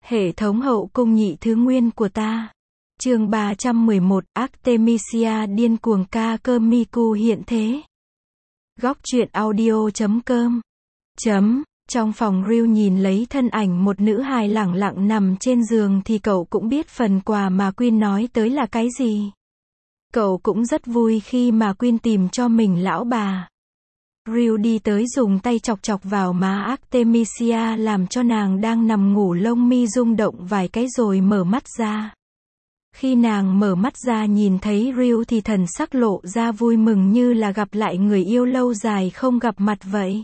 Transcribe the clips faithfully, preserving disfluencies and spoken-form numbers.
Hệ thống hậu cung nhị thứ nguyên của ta. Chương ba trăm mười một, Artemisia điên cuồng ca cơ Miku hiện thế. Góc truyện audio chấm com. Chấm. Trong phòng Ryu nhìn lấy thân ảnh một nữ hài lẳng lặng nằm trên giường thì cậu cũng biết phần quà mà Quyên nói tới là cái gì. Cậu cũng rất vui khi mà Quyên tìm cho mình lão bà. Ryu đi tới dùng tay chọc chọc vào má Artemisia làm cho nàng đang nằm ngủ lông mi rung động vài cái rồi mở mắt ra. Khi nàng mở mắt ra nhìn thấy Ryu thì thần sắc lộ ra vui mừng như là gặp lại người yêu lâu dài không gặp mặt vậy.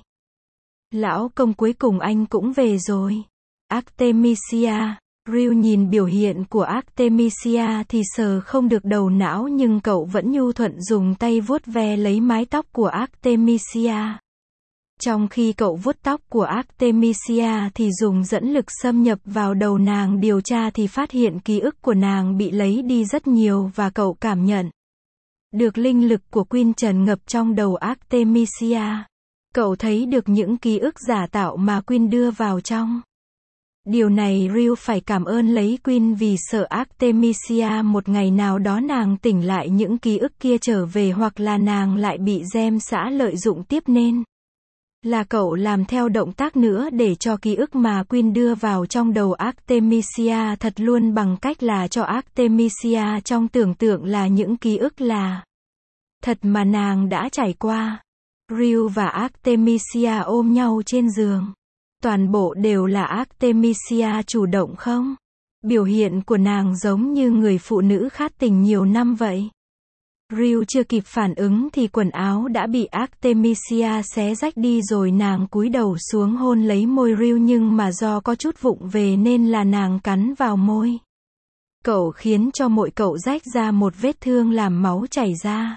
Lão công cuối cùng anh cũng về rồi. Artemisia. Ryu nhìn biểu hiện của Artemisia thì sờ không được đầu não nhưng cậu vẫn nhu thuận dùng tay vuốt ve lấy mái tóc của Artemisia. Trong khi cậu vuốt tóc của Artemisia thì dùng dẫn lực xâm nhập vào đầu nàng điều tra thì phát hiện ký ức của nàng bị lấy đi rất nhiều và cậu cảm nhận được linh lực của Quyên tràn ngập trong đầu Artemisia. Cậu thấy được những ký ức giả tạo mà Quyên đưa vào trong. Điều này Ryu phải cảm ơn lấy Quyên vì sợ Artemisia một ngày nào đó nàng tỉnh lại những ký ức kia trở về hoặc là nàng lại bị Gem xã lợi dụng tiếp nên là cậu làm theo động tác nữa để cho ký ức mà Quyên đưa vào trong đầu Artemisia thật luôn bằng cách là cho Artemisia trong tưởng tượng là những ký ức là thật mà nàng đã trải qua. Ryu và Artemisia ôm nhau trên giường. Toàn bộ đều là Artemisia chủ động không? Biểu hiện của nàng giống như người phụ nữ khát tình nhiều năm vậy. Ryu chưa kịp phản ứng thì quần áo đã bị Artemisia xé rách đi rồi nàng cúi đầu xuống hôn lấy môi Ryu nhưng mà do có chút vụng về nên là nàng cắn vào môi. Cậu khiến cho môi cậu rách ra một vết thương làm máu chảy ra.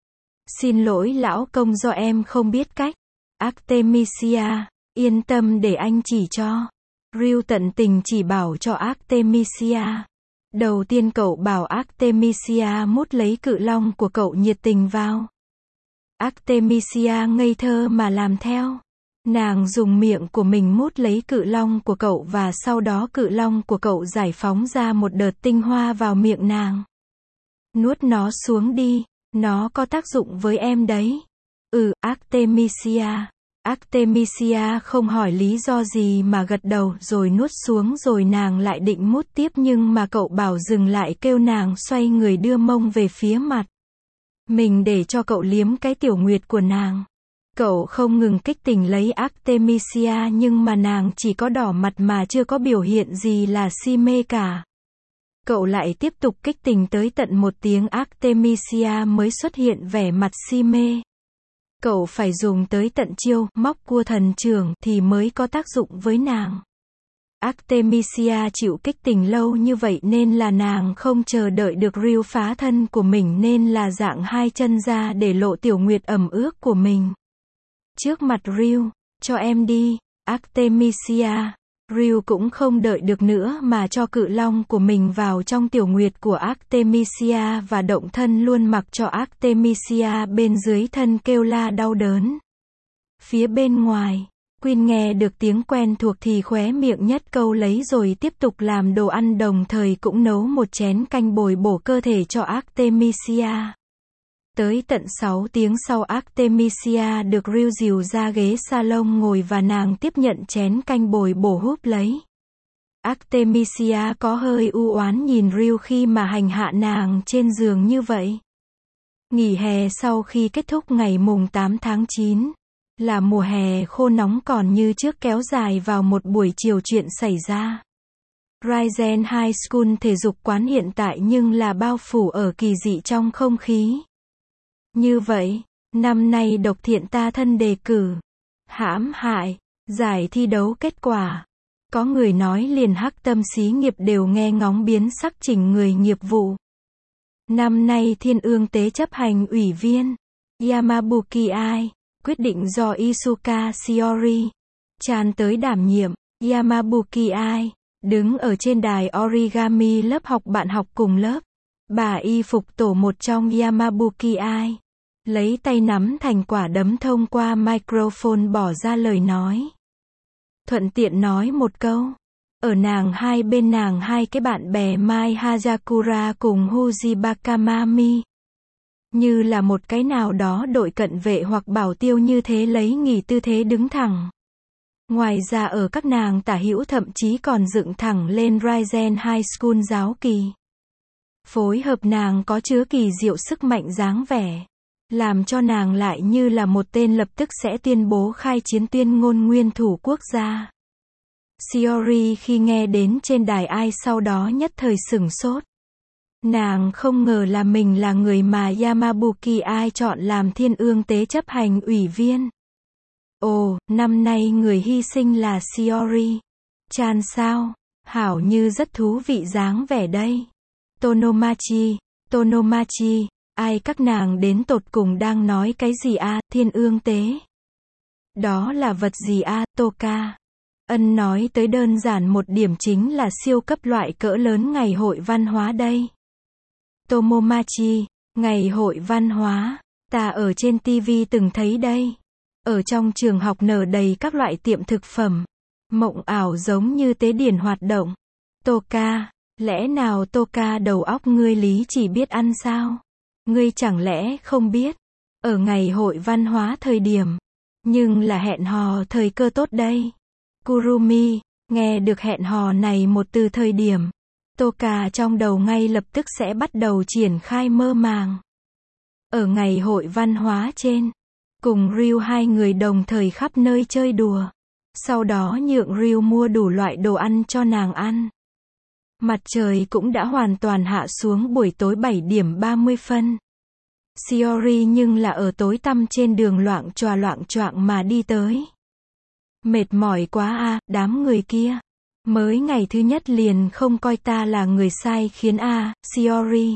Xin lỗi lão công do em không biết cách. Artemisia. Yên tâm để anh chỉ cho. Ryu tận tình chỉ bảo cho Artemisia. Đầu tiên cậu bảo Artemisia mút lấy cự long của cậu nhiệt tình vào. Artemisia ngây thơ mà làm theo. Nàng dùng miệng của mình mút lấy cự long của cậu và sau đó cự long của cậu giải phóng ra một đợt tinh hoa vào miệng nàng. Nuốt nó xuống đi, nó có tác dụng với em đấy. Ừ, Artemisia. Artemisia không hỏi lý do gì mà gật đầu rồi nuốt xuống rồi nàng lại định mút tiếp nhưng mà cậu bảo dừng lại kêu nàng xoay người đưa mông về phía mặt mình để cho cậu liếm cái tiểu nguyệt của nàng. Cậu không ngừng kích tình lấy Artemisia nhưng mà nàng chỉ có đỏ mặt mà chưa có biểu hiện gì là si mê cả. Cậu lại tiếp tục kích tình tới tận một tiếng Artemisia mới xuất hiện vẻ mặt si mê. Cậu phải dùng tới tận chiêu móc cua thần trưởng thì mới có tác dụng với nàng. Artemisia chịu kích tình lâu như vậy nên là nàng không chờ đợi được Ryu phá thân của mình nên là dạng hai chân ra để lộ tiểu nguyệt ẩm ướt của mình. Trước mặt Ryu, cho em đi, Artemisia. Ryu cũng không đợi được nữa mà cho cự long của mình vào trong tiểu nguyệt của Artemisia và động thân luôn mặc cho Artemisia bên dưới thân kêu la đau đớn. Phía bên ngoài, Quyên nghe được tiếng quen thuộc thì khóe miệng nhất câu lấy rồi tiếp tục làm đồ ăn đồng thời cũng nấu một chén canh bồi bổ cơ thể cho Artemisia. Tới tận sáu tiếng sau Artemisia được Ryu dìu ra ghế salon ngồi và nàng tiếp nhận chén canh bồi bổ húp lấy. Artemisia có hơi u oán nhìn Ryu khi mà hành hạ nàng trên giường như vậy. Nghỉ hè sau khi kết thúc ngày mùng tám tháng chín, là mùa hè khô nóng còn như trước kéo dài vào một buổi chiều chuyện xảy ra. Raizen High School thể dục quán hiện tại nhưng là bao phủ ở kỳ dị trong không khí. Như vậy, năm nay độc thiện ta thân đề cử, hãm hại, giải thi đấu kết quả. Có người nói liền hắc tâm xí nghiệp đều nghe ngóng biến sắc chỉnh người nghiệp vụ. Năm nay Thiên Ương Tế chấp hành ủy viên, Yamabuki Ai, quyết định do Isuka Shiori, tràn tới đảm nhiệm, Yamabuki Ai, đứng ở trên đài origami lớp học bạn học cùng lớp. Bà y phục tổ một trong Yamabuki Ai, lấy tay nắm thành quả đấm thông qua microphone bỏ ra lời nói. Thuận tiện nói một câu, Ở nàng hai bên nàng hai cái bạn bè Mai Hazakura cùng Huji Bakamami. Như là một cái nào đó đội cận vệ hoặc bảo tiêu như thế lấy nghỉ tư thế đứng thẳng. Ngoài ra ở các nàng tả hữu thậm chí còn dựng thẳng lên Raizen High School giáo kỳ. Phối hợp nàng có chứa kỳ diệu sức mạnh dáng vẻ. Làm cho nàng lại như là một tên lập tức sẽ tuyên bố khai chiến tuyên ngôn nguyên thủ quốc gia. Shiori khi nghe đến trên đài ai sau đó nhất thời sửng sốt. Nàng không ngờ là mình là người mà Yamabuki ai chọn làm thiên ương tế chấp hành ủy viên. Ồ, năm nay người hy sinh là Shiori Chan sao? Hảo như rất thú vị dáng vẻ đây. Tonomachi, Tonomachi, ai các nàng đến tột cùng đang nói cái gì a, à, thiên ương tế? Đó là vật gì a, à, Toka? Ân nói tới đơn giản một điểm chính là siêu cấp loại cỡ lớn ngày hội văn hóa đây. Tomomachi, ngày hội văn hóa, ta ở trên ti vi từng thấy đây. Ở trong trường học nở đầy các loại tiệm thực phẩm. Mộng ảo giống như tế điển hoạt động. Toka, lẽ nào Toka đầu óc ngươi lý chỉ biết ăn sao? Ngươi chẳng lẽ không biết? Ở ngày hội văn hóa thời điểm. Nhưng là hẹn hò thời cơ tốt đây. Kurumi, nghe được hẹn hò này một từ thời điểm. Toka trong đầu ngay lập tức sẽ bắt đầu triển khai mơ màng. Ở ngày hội văn hóa trên. Cùng Ryu hai người đồng thời khắp nơi chơi đùa. Sau đó nhượng Ryu mua đủ loại đồ ăn cho nàng ăn. Mặt trời cũng đã hoàn toàn hạ xuống buổi tối bảy điểm ba mươi phân. Shiori nhưng là ở tối tăm trên đường loạng choạng loạng choạng mà đi tới. Mệt mỏi quá a, à, đám người kia. Mới ngày thứ nhất liền không coi ta là người sai khiến a, à, Shiori.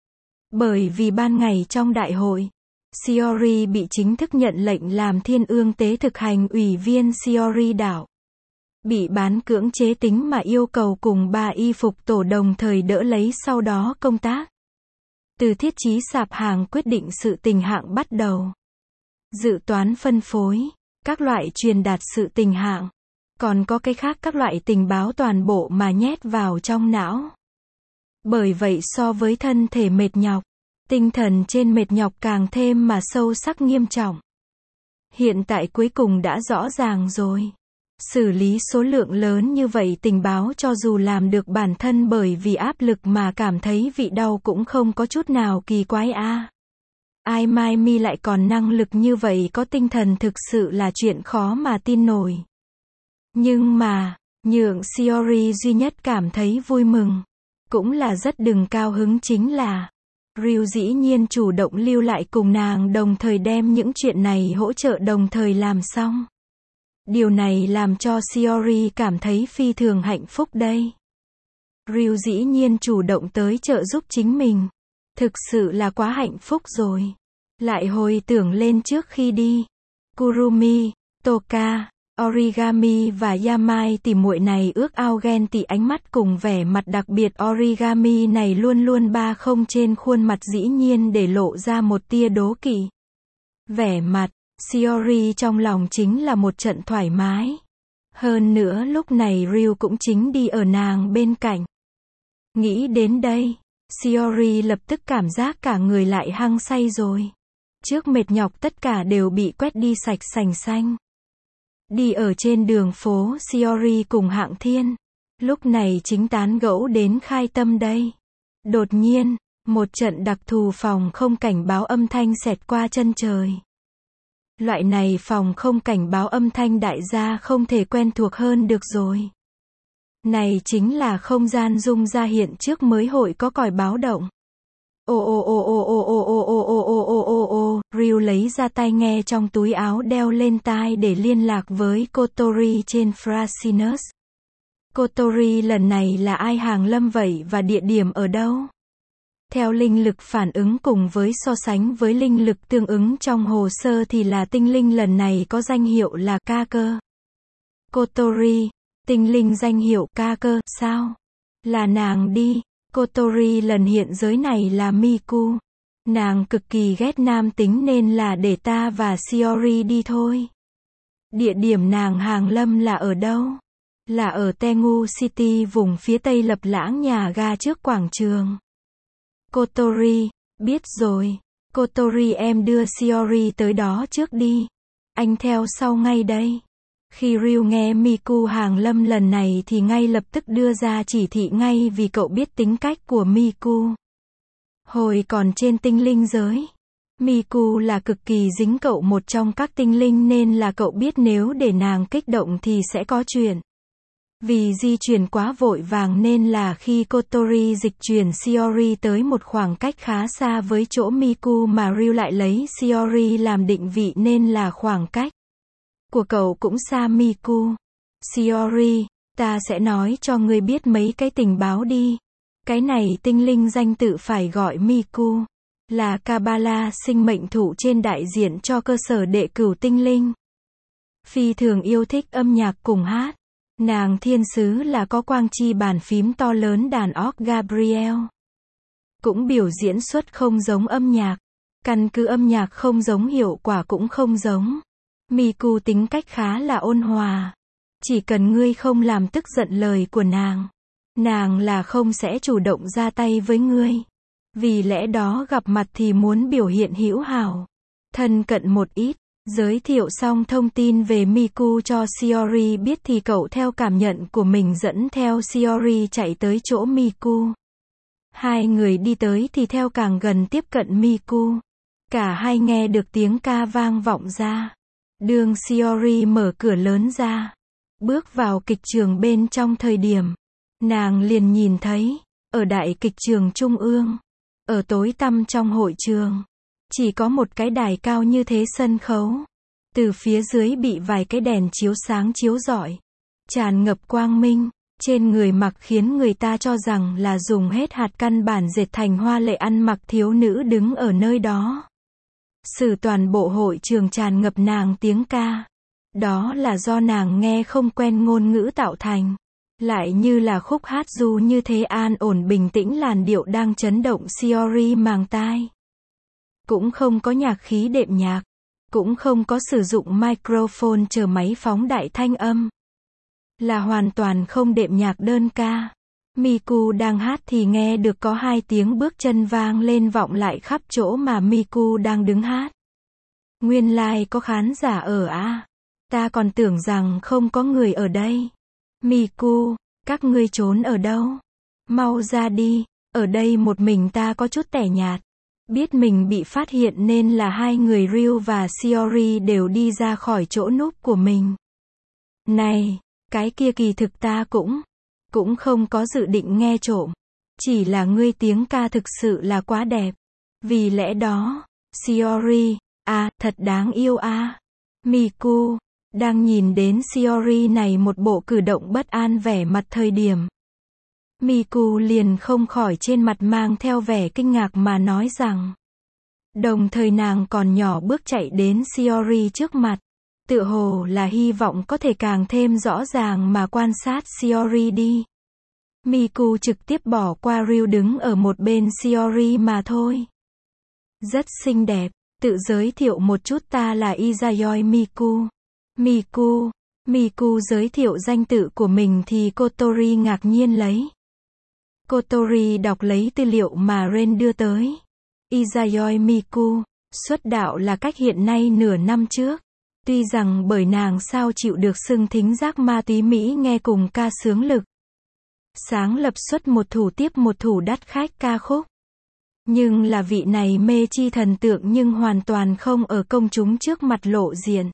Bởi vì ban ngày trong đại hội, Shiori bị chính thức nhận lệnh làm thiên ương tế thực hành ủy viên Shiori đảo. Bị bán cưỡng chế tính mà yêu cầu cùng ba y phục tổ đồng thời đỡ lấy sau đó công tác. Từ thiết chí sạp hàng quyết định sự tình hạng bắt đầu. Dự toán phân phối, các loại truyền đạt sự tình hạng. Còn có cái khác các loại tình báo toàn bộ mà nhét vào trong não. Bởi vậy so với thân thể mệt nhọc, tinh thần trên mệt nhọc càng thêm mà sâu sắc nghiêm trọng. Hiện tại cuối cùng đã rõ ràng rồi. Xử lý số lượng lớn như vậy tình báo cho dù làm được bản thân bởi vì áp lực mà cảm thấy vị đau cũng không có chút nào kỳ quái a. À. Ai mai mi lại còn năng lực như vậy có tinh thần thực sự là chuyện khó mà tin nổi. Nhưng mà, nhượng Shiori duy nhất cảm thấy vui mừng. Cũng là rất đừng cao hứng chính là Ryu dĩ nhiên chủ động lưu lại cùng nàng đồng thời đem những chuyện này hỗ trợ đồng thời làm xong. Điều này làm cho Shiori cảm thấy phi thường hạnh phúc đây. Ryu dĩ nhiên chủ động tới trợ giúp chính mình. Thực sự là quá hạnh phúc rồi. Lại hồi tưởng lên trước khi đi. Kurumi, Toka, Origami và Yamai tỉ muội này ước ao ghen tị ánh mắt cùng vẻ mặt đặc biệt Origami này luôn luôn ba không trên khuôn mặt dĩ nhiên để lộ ra một tia đố kỵ. Vẻ mặt Shiori trong lòng chính là một trận thoải mái. Hơn nữa lúc này Ryu cũng chính đi ở nàng bên cạnh. Nghĩ đến đây, Shiori lập tức cảm giác cả người lại hăng say rồi. Trước mệt nhọc tất cả đều bị quét đi sạch sành xanh. Đi ở trên đường phố Shiori cùng Hạng Thiên. Lúc này chính tán gẫu đến khai tâm đây. Đột nhiên, một trận đặc thù phòng không cảnh báo âm thanh xẹt qua chân trời. Loại này phòng không cảnh báo âm thanh đại gia không thể quen thuộc hơn được rồi. Này chính là không gian rung ra hiện trước mới hội có còi báo động. Ô ô ô ô ô ô ô ô ô ô ô ô ô, Ryu lấy ra tai nghe trong túi áo đeo lên tai để liên lạc với Kotori trên Frasinus. Kotori lần này là ai hàng lâm vậy và địa điểm ở đâu? Theo linh lực phản ứng cùng với so sánh với linh lực tương ứng trong hồ sơ thì là tinh linh lần này có danh hiệu là ca cơ. Kotori, tinh linh danh hiệu ca cơ, sao? Là nàng đi. Kotori lần hiện giới này là Miku. Nàng cực kỳ ghét nam tính nên là để ta và Shiori đi thôi. Địa điểm nàng hàng lâm là ở đâu? Là ở Daegu City vùng phía tây lập lãng nhà ga trước quảng trường. Kotori, biết rồi. Kotori em đưa Shiori tới đó trước đi. Anh theo sau ngay đây. Khi Ryu nghe Miku hàng lâm lần này thì ngay lập tức đưa ra chỉ thị ngay vì cậu biết tính cách của Miku. Hồi còn trên tinh linh giới, Miku là cực kỳ dính cậu một trong các tinh linh nên là cậu biết nếu để nàng kích động thì sẽ có chuyện. Vì di chuyển quá vội vàng nên là khi Kotori dịch chuyển Shiori tới một khoảng cách khá xa với chỗ Miku mà Ryu lại lấy Shiori làm định vị nên là khoảng cách của cậu cũng xa Miku. Shiori, ta sẽ nói cho ngươi biết mấy cái tình báo đi. Cái này tinh linh danh tự phải gọi Miku. Là Kabbalah sinh mệnh thụ trên đại diện cho cơ sở đệ cửu tinh linh. Phi thường yêu thích âm nhạc cùng hát. Nàng thiên sứ là có quang chi bàn phím to lớn đàn óc Gabriel. Cũng biểu diễn xuất không giống âm nhạc. Căn cứ âm nhạc không giống hiệu quả cũng không giống. Miku tính cách khá là ôn hòa. Chỉ cần ngươi không làm tức giận lời của nàng, nàng là không sẽ chủ động ra tay với ngươi. Vì lẽ đó gặp mặt thì muốn biểu hiện hữu hảo, thân cận một ít. Giới thiệu xong thông tin về Miku cho Shiori biết thì cậu theo cảm nhận của mình dẫn theo Shiori chạy tới chỗ Miku. Hai người đi tới thì theo càng gần tiếp cận Miku. Cả hai nghe được tiếng ca vang vọng ra. Đường Shiori mở cửa lớn ra, bước vào kịch trường bên trong thời điểm. Nàng liền nhìn thấy, ở đại kịch trường trung ương, ở tối tăm trong hội trường, chỉ có một cái đài cao như thế sân khấu. Từ phía dưới bị vài cái đèn chiếu sáng chiếu rọi, tràn ngập quang minh, trên người mặc khiến người ta cho rằng là dùng hết hạt căn bản dệt thành hoa lệ ăn mặc thiếu nữ đứng ở nơi đó. Sử toàn bộ hội trường tràn ngập nàng tiếng ca. Đó là do nàng nghe không quen ngôn ngữ tạo thành. Lại như là khúc hát du như thế an ổn bình tĩnh làn điệu đang chấn động Shiori màng tai. Cũng không có nhạc khí đệm nhạc. Cũng không có sử dụng microphone chờ máy phóng đại thanh âm. Là hoàn toàn không đệm nhạc đơn ca. Miku đang hát thì nghe được có hai tiếng bước chân vang lên vọng lại khắp chỗ mà Miku đang đứng hát. Nguyên lai like có khán giả ở à? Ta còn tưởng rằng không có người ở đây. Miku, các ngươi trốn ở đâu? Mau ra đi, ở đây một mình ta có chút tẻ nhạt. Biết mình bị phát hiện nên là hai người Ryu và Shiori đều đi ra khỏi chỗ núp của mình. Này, cái kia kỳ thực ta cũng, cũng không có dự định nghe trộm. Chỉ là ngươi tiếng ca thực sự là quá đẹp. Vì lẽ đó, Shiori, à, thật đáng yêu à. Miku, đang nhìn đến Shiori này một bộ cử động bất an vẻ mặt thời điểm. Miku liền không khỏi trên mặt mang theo vẻ kinh ngạc mà nói rằng. Đồng thời nàng còn nhỏ bước chạy đến Shiori trước mặt. Tựa hồ là hy vọng có thể càng thêm rõ ràng mà quan sát Shiori đi. Miku trực tiếp bỏ qua Ryu đứng ở một bên Shiori mà thôi. Rất xinh đẹp, tự giới thiệu một chút ta là Izayoi Miku. Miku, Miku giới thiệu danh tự của mình thì Kotori ngạc nhiên lấy. Kotori đọc lấy tư liệu mà Ren đưa tới. Izayoi Miku, xuất đạo là cách hiện nay nửa năm trước. Tuy rằng bởi nàng sao chịu được xưng thính giác ma túy Mỹ nghe cùng ca sướng lực. Sáng lập xuất một thủ tiếp một thủ đắt khách ca khúc. Nhưng là vị này mê chi thần tượng nhưng hoàn toàn không ở công chúng trước mặt lộ diện.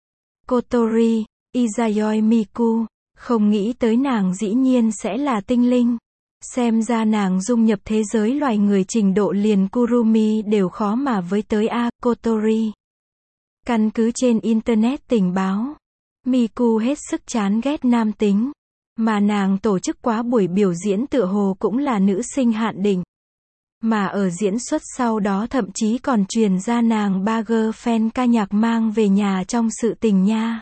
Kotori, Izayoi Miku, không nghĩ tới nàng dĩ nhiên sẽ là tinh linh. Xem ra nàng dung nhập thế giới loài người trình độ liền Kurumi đều khó mà với tới a. Kotori. Căn cứ trên Internet tình báo, Miku hết sức chán ghét nam tính. Mà nàng tổ chức quá buổi biểu diễn tựa hồ cũng là nữ sinh hạn định. Mà ở diễn xuất sau đó thậm chí còn truyền ra nàng ba girlfriend ca nhạc mang về nhà trong sự tình nha.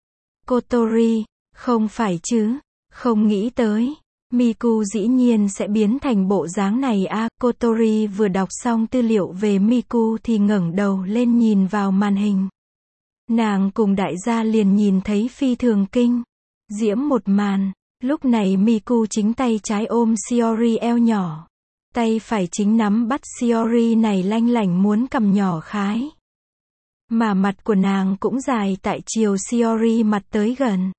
Kotori, không phải chứ, không nghĩ tới. Miku dĩ nhiên sẽ biến thành bộ dáng này a. Kotori vừa đọc xong tư liệu về Miku thì ngẩng đầu lên nhìn vào màn hình. Nàng cùng đại gia liền nhìn thấy phi thường kinh Diễm một màn. Lúc này Miku chính tay trái ôm Shiori eo nhỏ. Tay phải chính nắm bắt Shiori này lanh lảnh muốn cầm nhỏ khái. Mà mặt của nàng cũng dài tại chiều Shiori mặt tới gần.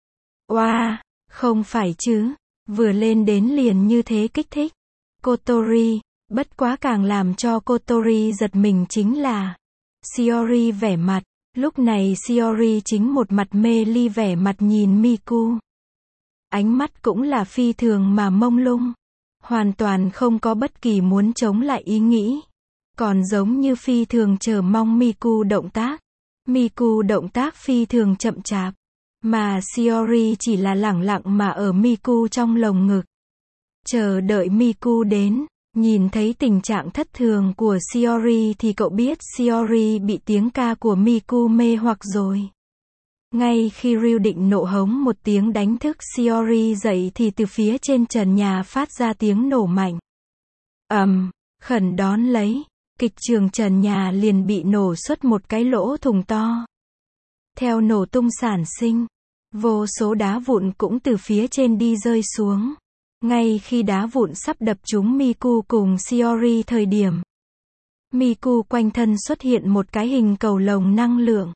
Oa, wow, không phải chứ. Vừa lên đến liền như thế kích thích. Kotori, bất quá càng làm cho Kotori giật mình chính là Shiori vẻ mặt. Lúc này Shiori chính một mặt mê ly vẻ mặt nhìn Miku. Ánh mắt cũng là phi thường mà mông lung. Hoàn toàn không có bất kỳ muốn chống lại ý nghĩ. Còn giống như phi thường chờ mong Miku động tác. Miku động tác phi thường chậm chạp. Mà Shiori chỉ là lẳng lặng mà ở Miku trong lồng ngực. Chờ đợi Miku đến. Nhìn thấy tình trạng thất thường của Shiori thì cậu biết Shiori bị tiếng ca của Miku mê hoặc rồi. Ngay khi Ryu định nộ hống một tiếng đánh thức Shiori dậy thì từ phía trên trần nhà phát ra tiếng nổ mạnh. ầm, um, khẩn đón lấy, kịch trường trần nhà liền bị nổ xuất một cái lỗ thùng to. Theo nổ tung sản sinh, vô số đá vụn cũng từ phía trên đi rơi xuống. Ngay khi đá vụn sắp đập trúng Miku cùng Shiori thời điểm, Miku quanh thân xuất hiện một cái hình cầu lồng năng lượng.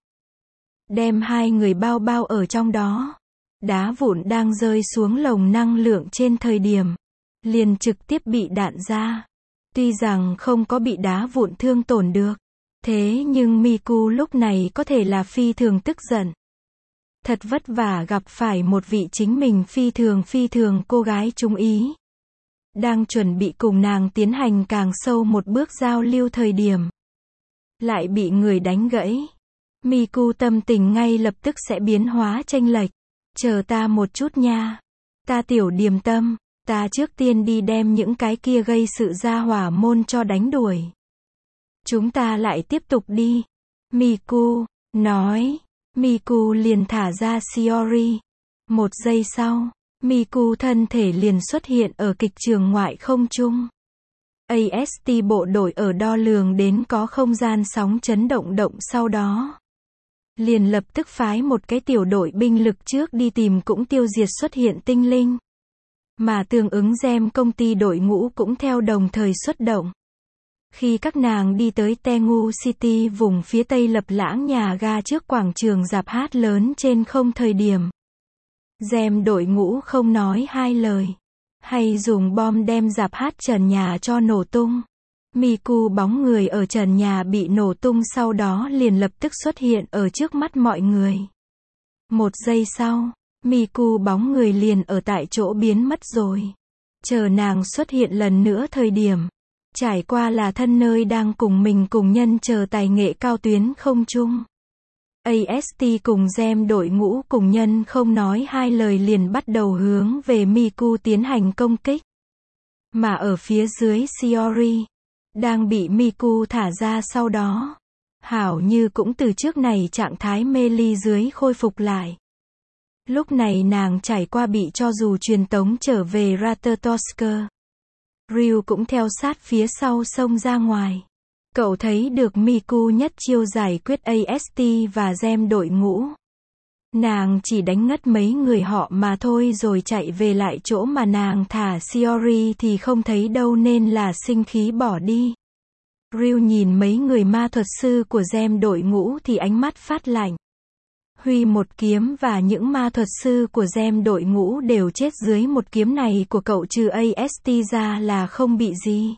Đem hai người bao bao ở trong đó. Đá vụn đang rơi xuống lồng năng lượng trên thời điểm. Liền trực tiếp bị đạn ra. Tuy rằng không có bị đá vụn thương tổn được. Thế nhưng Miku lúc này có thể là phi thường tức giận. Thật vất vả gặp phải một vị chính mình phi thường phi thường cô gái trung ý. Đang chuẩn bị cùng nàng tiến hành càng sâu một bước giao lưu thời điểm. Lại bị người đánh gãy. Miku tâm tình ngay lập tức sẽ biến hóa chênh lệch. Chờ ta một chút nha. Ta tiểu điềm tâm, ta trước tiên đi đem những cái kia gây sự ra hỏa môn cho đánh đuổi. Chúng ta lại tiếp tục đi. Miku nói. Miku liền thả ra Shiori. Một giây sau, Miku thân thể liền xuất hiện ở kịch trường ngoại không trung. a ét tê bộ đội ở đo lường đến có không gian sóng chấn động động sau đó. Liền lập tức phái một cái tiểu đội binh lực trước đi tìm cũng tiêu diệt xuất hiện tinh linh. Mà tương ứng gem công ty đội ngũ cũng theo đồng thời xuất động. Khi các nàng đi tới Tengu City vùng phía tây lập lãng nhà ga trước quảng trường rạp hát lớn trên không thời điểm. Gem đội ngũ không nói hai lời. Hay dùng bom đem rạp hát trần nhà cho nổ tung. Miku bóng người ở trần nhà bị nổ tung sau đó liền lập tức xuất hiện ở trước mắt mọi người. Một giây sau, Miku bóng người liền ở tại chỗ biến mất rồi. Chờ nàng xuất hiện lần nữa thời điểm. Trải qua là thân nơi đang cùng mình cùng nhân chờ tài nghệ cao tuyến không chung. a ét tê cùng gem đội ngũ cùng nhân không nói hai lời liền bắt đầu hướng về Miku tiến hành công kích. Mà ở phía dưới Shiori, đang bị Miku thả ra sau đó. Hảo như cũng từ trước này trạng thái mê ly dưới khôi phục lại. Lúc này nàng trải qua bị cho dù truyền tống trở về Ratatosk. Ryu cũng theo sát phía sau xông ra ngoài. Cậu thấy được Miku nhất chiêu giải quyết a ét tê và gem đội ngũ. Nàng chỉ đánh ngất mấy người họ mà thôi rồi chạy về lại chỗ mà nàng thả Shiori thì không thấy đâu nên là sinh khí bỏ đi. Ryu nhìn mấy người ma thuật sư của gem đội ngũ thì ánh mắt phát lạnh. Huy một kiếm và những ma thuật sư của gem đội ngũ đều chết dưới một kiếm này của cậu trừ a ét tê ra là không bị gì.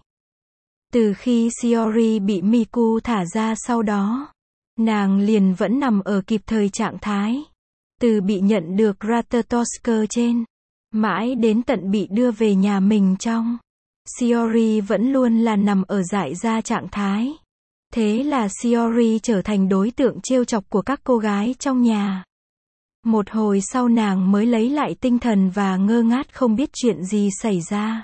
Từ khi Shiori bị Miku thả ra sau đó, nàng liền vẫn nằm ở kịp thời trạng thái. Từ bị nhận được Ratatosk trên, mãi đến tận bị đưa về nhà mình trong. Shiori vẫn luôn là nằm ở dại ra trạng thái. Thế là Shiori trở thành đối tượng trêu chọc của các cô gái trong nhà. Một hồi sau nàng mới lấy lại tinh thần và ngơ ngác không biết chuyện gì xảy ra.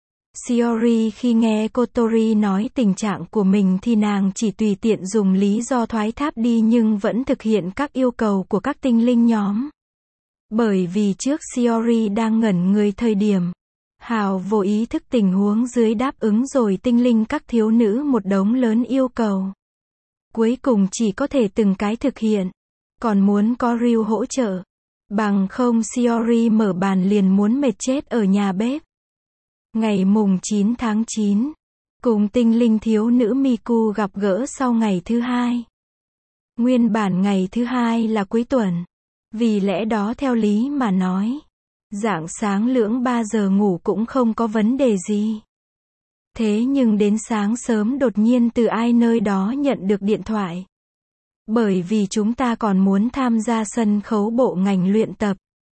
Shiori khi nghe Kotori nói tình trạng của mình thì nàng chỉ tùy tiện dùng lý do thoái thác đi nhưng vẫn thực hiện các yêu cầu của các tinh linh nhóm. Bởi vì trước Shiori đang ngẩn người thời điểm. Hào vô ý thức tình huống dưới đáp ứng rồi tinh linh các thiếu nữ một đống lớn yêu cầu. Cuối cùng chỉ có thể từng cái thực hiện. Còn muốn có Ryu hỗ trợ. Bằng không Shiori mở bàn liền muốn mệt chết ở nhà bếp. Ngày mùng chín tháng chín, cùng tinh linh thiếu nữ Miku gặp gỡ sau ngày thứ hai. Nguyên bản ngày thứ hai là cuối tuần. Vì lẽ đó theo lý mà nói, rạng sáng lưỡng ba giờ ngủ cũng không có vấn đề gì. Thế nhưng đến sáng sớm đột nhiên từ ai nơi đó nhận được điện thoại. Bởi vì chúng ta còn muốn tham gia sân khấu bộ ngành luyện tập.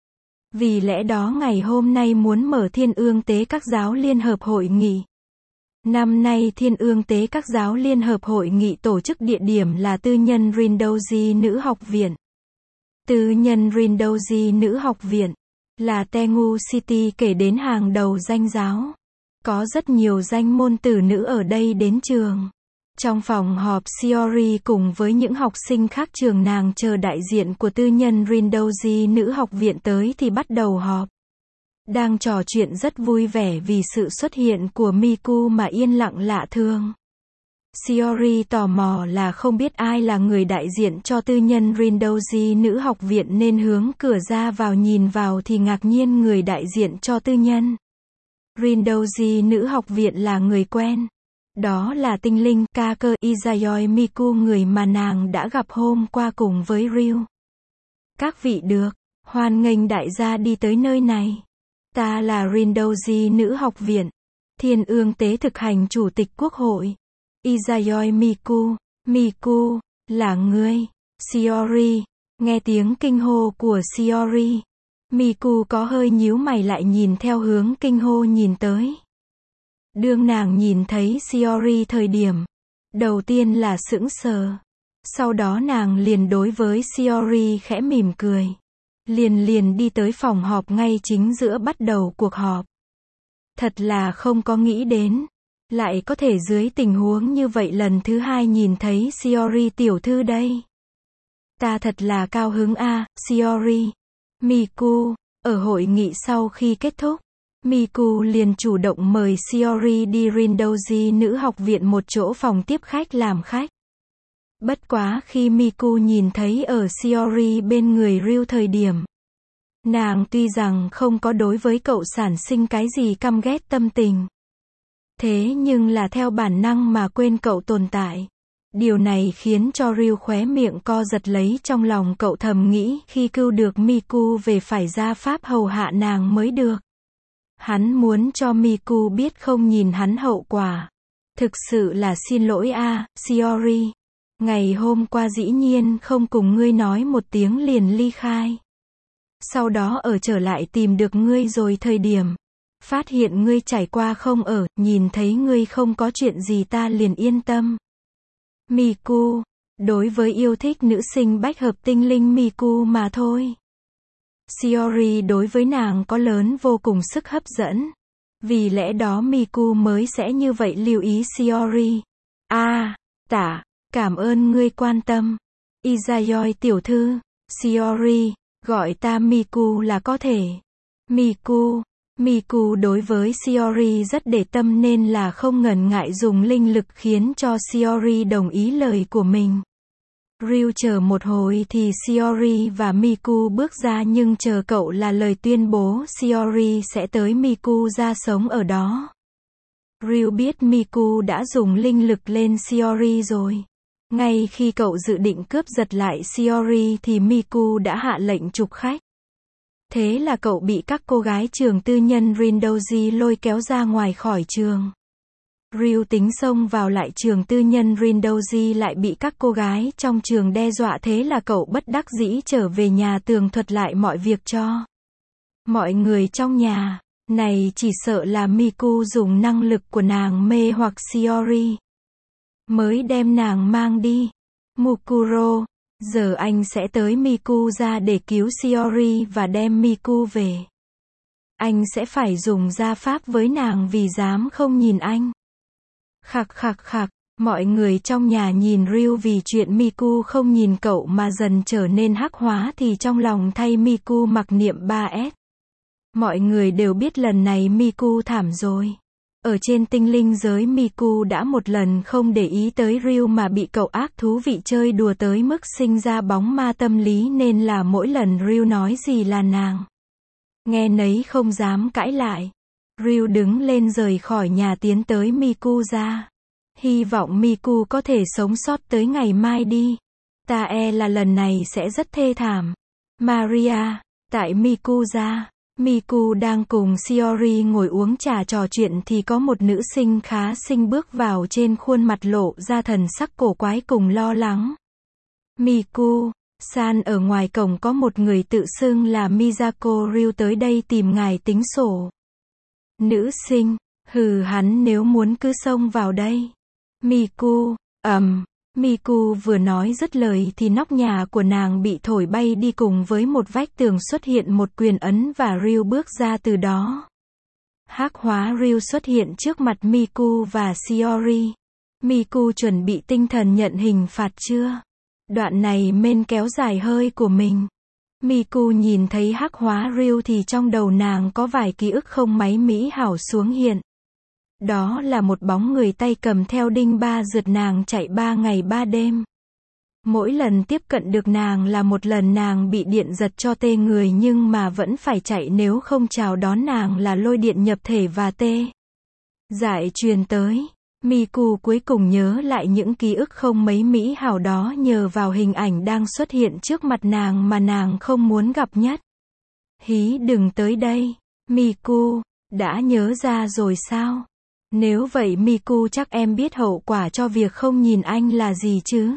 Vì lẽ đó ngày hôm nay muốn mở Thiên Ương Tế Các Giáo Liên Hợp Hội nghị. Năm nay Thiên Ương Tế Các Giáo Liên Hợp Hội nghị tổ chức địa điểm là tư nhân Rindoji Nữ Học Viện. Tư nhân Rindoji Nữ Học Viện là Daegu City kể đến hàng đầu danh giáo. Có rất nhiều danh môn tử nữ ở đây đến trường. Trong phòng họp Shiori cùng với những học sinh khác trường nàng chờ đại diện của tư nhân Rindoji Nữ Học Viện tới thì bắt đầu họp. Đang trò chuyện rất vui vẻ vì sự xuất hiện của Miku mà yên lặng lạ thường. Shiori tò mò là không biết ai là người đại diện cho tư nhân Rindoji Nữ Học Viện nên hướng cửa ra vào nhìn vào thì ngạc nhiên người đại diện cho tư nhân Rindoji Nữ Học Viện là người quen. Đó là tinh linh Kaker Izayoi Miku, người mà nàng đã gặp hôm qua cùng với Ryu. Các vị được, hoan nghênh đại gia đi tới nơi này. Ta là Rindoji Nữ Học Viện, Thiên Ương Tế thực hành Chủ tịch Quốc hội. Izayoi Miku, Miku, là ngươi. Shiori, nghe tiếng kinh hô của Shiori. Miku có hơi nhíu mày lại nhìn theo hướng kinh hô nhìn tới. Đương nàng nhìn thấy Shiori thời điểm đầu tiên là sững sờ. Sau đó nàng liền đối với Shiori khẽ mỉm cười. Liền liền đi tới phòng họp ngay chính giữa bắt đầu cuộc họp. Thật là không có nghĩ đến. Lại có thể dưới tình huống như vậy lần thứ hai nhìn thấy Shiori tiểu thư đây. Ta thật là cao hứng a, à, Shiori. Miku, ở hội nghị sau khi kết thúc, Miku liền chủ động mời Shiori đi Rindoji Nữ Học Viện một chỗ phòng tiếp khách làm khách. Bất quá khi Miku nhìn thấy ở Shiori bên người Ryu thời điểm, nàng tuy rằng không có đối với cậu sản sinh cái gì căm ghét tâm tình. Thế nhưng là theo bản năng mà quên cậu tồn tại. Điều này khiến cho Ryu khóe miệng co giật lấy, trong lòng cậu thầm nghĩ khi cứu được Miku về phải ra pháp hầu hạ nàng mới được. Hắn muốn cho Miku biết không nhìn hắn hậu quả. Thực sự là xin lỗi a, à, Shiori. Ngày hôm qua dĩ nhiên không cùng ngươi nói một tiếng liền ly khai. Sau đó ở trở lại tìm được ngươi rồi thời điểm phát hiện ngươi trải qua không ở, nhìn thấy ngươi không có chuyện gì ta liền yên tâm. Miku, đối với yêu thích nữ sinh bách hợp tinh linh Miku mà thôi. Shiori đối với nàng có lớn vô cùng sức hấp dẫn. Vì lẽ đó Miku mới sẽ như vậy lưu ý Shiori. A, à, tả, cảm ơn ngươi quan tâm. Izayoi tiểu thư, Shiori, gọi ta Miku là có thể. Miku, Miku đối với Shiori rất để tâm nên là không ngần ngại dùng linh lực khiến cho Shiori đồng ý lời của mình. Ryu chờ một hồi thì Shiori và Miku bước ra, nhưng chờ cậu là lời tuyên bố Shiori sẽ tới Miku ra sống ở đó. Ryu biết Miku đã dùng linh lực lên Shiori rồi. Ngay khi cậu dự định cướp giật lại Shiori thì Miku đã hạ lệnh trục khách. Thế là cậu bị các cô gái trường tư nhân Rindoji lôi kéo ra ngoài khỏi trường. Ryu tính xông vào lại trường tư nhân Rindoji lại bị các cô gái trong trường đe dọa, thế là cậu bất đắc dĩ trở về nhà tường thuật lại mọi việc cho mọi người trong nhà. Này chỉ sợ là Miku dùng năng lực của nàng mê hoặc Shiori mới đem nàng mang đi. Mukuro, giờ anh sẽ tới Miku ra để cứu Shiori và đem Miku về. Anh sẽ phải dùng gia pháp với nàng vì dám không nhìn anh. Khạc khạc khạc, mọi người trong nhà nhìn Ryu vì chuyện Miku không nhìn cậu mà dần trở nên hắc hóa thì trong lòng thay Miku mặc niệm ba S. Mọi người đều biết lần này Miku thảm rồi. Ở trên tinh linh giới Miku đã một lần không để ý tới Ryu mà bị cậu ác thú vị chơi đùa tới mức sinh ra bóng ma tâm lý nên là mỗi lần Ryu nói gì là nàng nghe nấy không dám cãi lại. Ryu đứng lên rời khỏi nhà tiến tới Miku ra. Hy vọng Miku có thể sống sót tới ngày mai đi. Ta e là lần này sẽ rất thê thảm. Maria, tại Miku ra. Miku đang cùng Shiori ngồi uống trà trò chuyện thì có một nữ sinh khá xinh bước vào, trên khuôn mặt lộ ra thần sắc cổ quái cùng lo lắng. Miku san, ở ngoài cổng có một người tự xưng là Miyako Ryu tới đây tìm ngài tính sổ. Nữ sinh, hừ, hắn nếu muốn cứ xông vào đây. Miku, ầm. Um, Miku vừa nói dứt lời thì nóc nhà của nàng bị thổi bay đi, cùng với một vách tường xuất hiện một quyền ấn và Ryu bước ra từ đó. Hắc hóa Ryu xuất hiện trước mặt Miku và Shiori. Miku chuẩn bị tinh thần nhận hình phạt chưa? Đoạn này men kéo dài hơi của mình. Miku nhìn thấy hắc hóa Ryu thì trong đầu nàng có vài ký ức không máy mỹ hảo xuống hiện. Đó là một bóng người tay cầm theo đinh ba rượt nàng chạy ba ngày ba đêm. Mỗi lần tiếp cận được nàng là một lần nàng bị điện giật cho tê người, nhưng mà vẫn phải chạy, nếu không chào đón nàng là lôi điện nhập thể và tê dại truyền tới. Miku cuối cùng nhớ lại những ký ức không mấy mỹ hảo đó nhờ vào hình ảnh đang xuất hiện trước mặt nàng mà nàng không muốn gặp nhất. Hí, đừng tới đây. Miku, đã nhớ ra rồi sao? Nếu vậy Miku chắc em biết hậu quả cho việc không nhìn anh là gì chứ?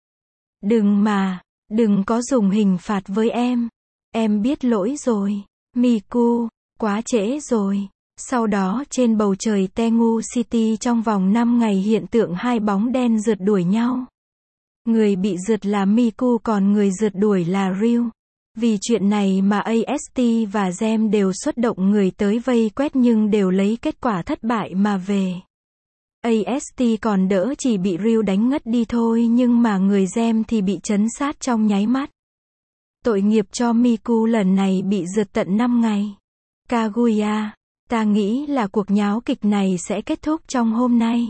Đừng mà, đừng có dùng hình phạt với em. Em biết lỗi rồi. Miku, quá trễ rồi. Sau đó trên bầu trời Tengu City trong vòng năm ngày hiện tượng hai bóng đen rượt đuổi nhau. Người bị rượt là Miku còn người rượt đuổi là Ryu. Vì chuyện này mà a ét tê và Gem đều xuất động người tới vây quét nhưng đều lấy kết quả thất bại mà về. a ét tê còn đỡ, chỉ bị Ryu đánh ngất đi thôi, nhưng mà người Gem thì bị trấn sát trong nháy mắt. Tội nghiệp cho Miku lần này bị rượt tận năm ngày. Kaguya, ta nghĩ là cuộc nháo kịch này sẽ kết thúc trong hôm nay.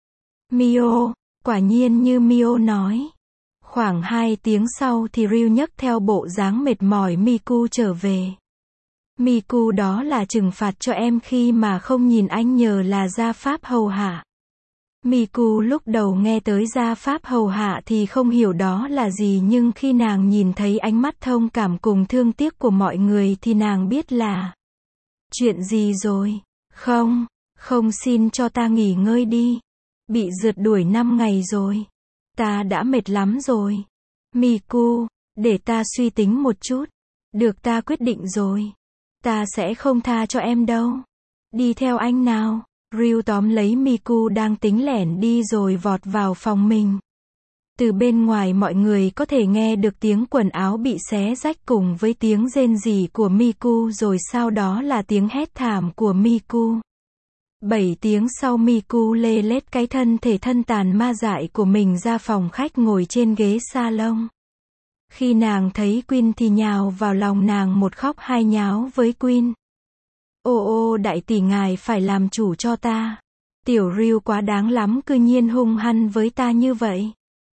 Mio, quả nhiên như Mio nói. Khoảng hai tiếng sau thì Ryu nhấc theo bộ dáng mệt mỏi Miku trở về. Miku, đó là trừng phạt cho em khi mà không nhìn anh, nhờ là gia pháp hầu hạ. Miku lúc đầu nghe tới gia pháp hầu hạ thì không hiểu đó là gì, nhưng khi nàng nhìn thấy ánh mắt thông cảm cùng thương tiếc của mọi người thì nàng biết là chuyện gì rồi. Không, không, xin cho ta nghỉ ngơi đi. Bị rượt đuổi năm ngày rồi. Ta đã mệt lắm rồi. Miku, để ta suy tính một chút. Được, ta quyết định rồi. Ta sẽ không tha cho em đâu. Đi theo anh nào. Ryu tóm lấy Miku đang tính lẻn đi rồi vọt vào phòng mình. Từ bên ngoài mọi người có thể nghe được tiếng quần áo bị xé rách cùng với tiếng rên rỉ của Miku, rồi sau đó là tiếng hét thảm của Miku. Bảy tiếng sau Miku lê lết cái thân thể thân tàn ma dại của mình ra phòng khách, ngồi trên ghế salon. Khi nàng thấy Queen thì nhào vào lòng nàng một khóc hai nháo với Queen. Ô ô đại tỷ, ngài phải làm chủ cho ta. Tiểu Ryu quá đáng lắm, cư nhiên hung hăng với ta như vậy.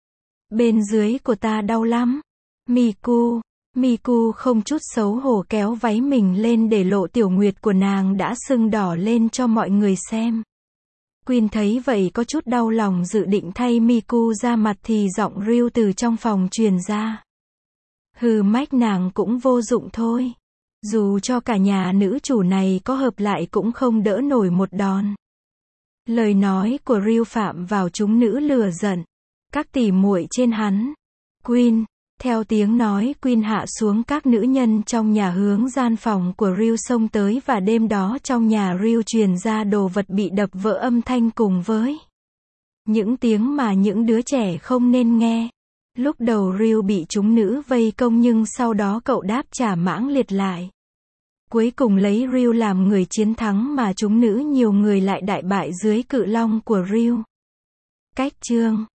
Bên dưới của ta đau lắm. Miku, Miku không chút xấu hổ kéo váy mình lên để lộ tiểu nguyệt của nàng đã sưng đỏ lên cho mọi người xem. Queen thấy vậy có chút đau lòng, dự định thay Miku ra mặt thì giọng Ryu từ trong phòng truyền ra. Hừ, mách nàng cũng vô dụng thôi. Dù cho cả nhà nữ chủ này có hợp lại cũng không đỡ nổi một đòn. Lời nói của Ryu phạm vào chúng nữ lửa giận. Các tỷ muội trên hắn. Queen. Theo tiếng nói Queen hạ xuống, các nữ nhân trong nhà hướng gian phòng của Ryu xông tới, và đêm đó trong nhà Ryu truyền ra đồ vật bị đập vỡ âm thanh cùng với những tiếng mà những đứa trẻ không nên nghe. Lúc đầu Ryu bị chúng nữ vây công nhưng sau đó cậu đáp trả mãng liệt lại. Cuối cùng lấy Ryu làm người chiến thắng mà chúng nữ nhiều người lại đại bại dưới cự long của Ryu. Cách chương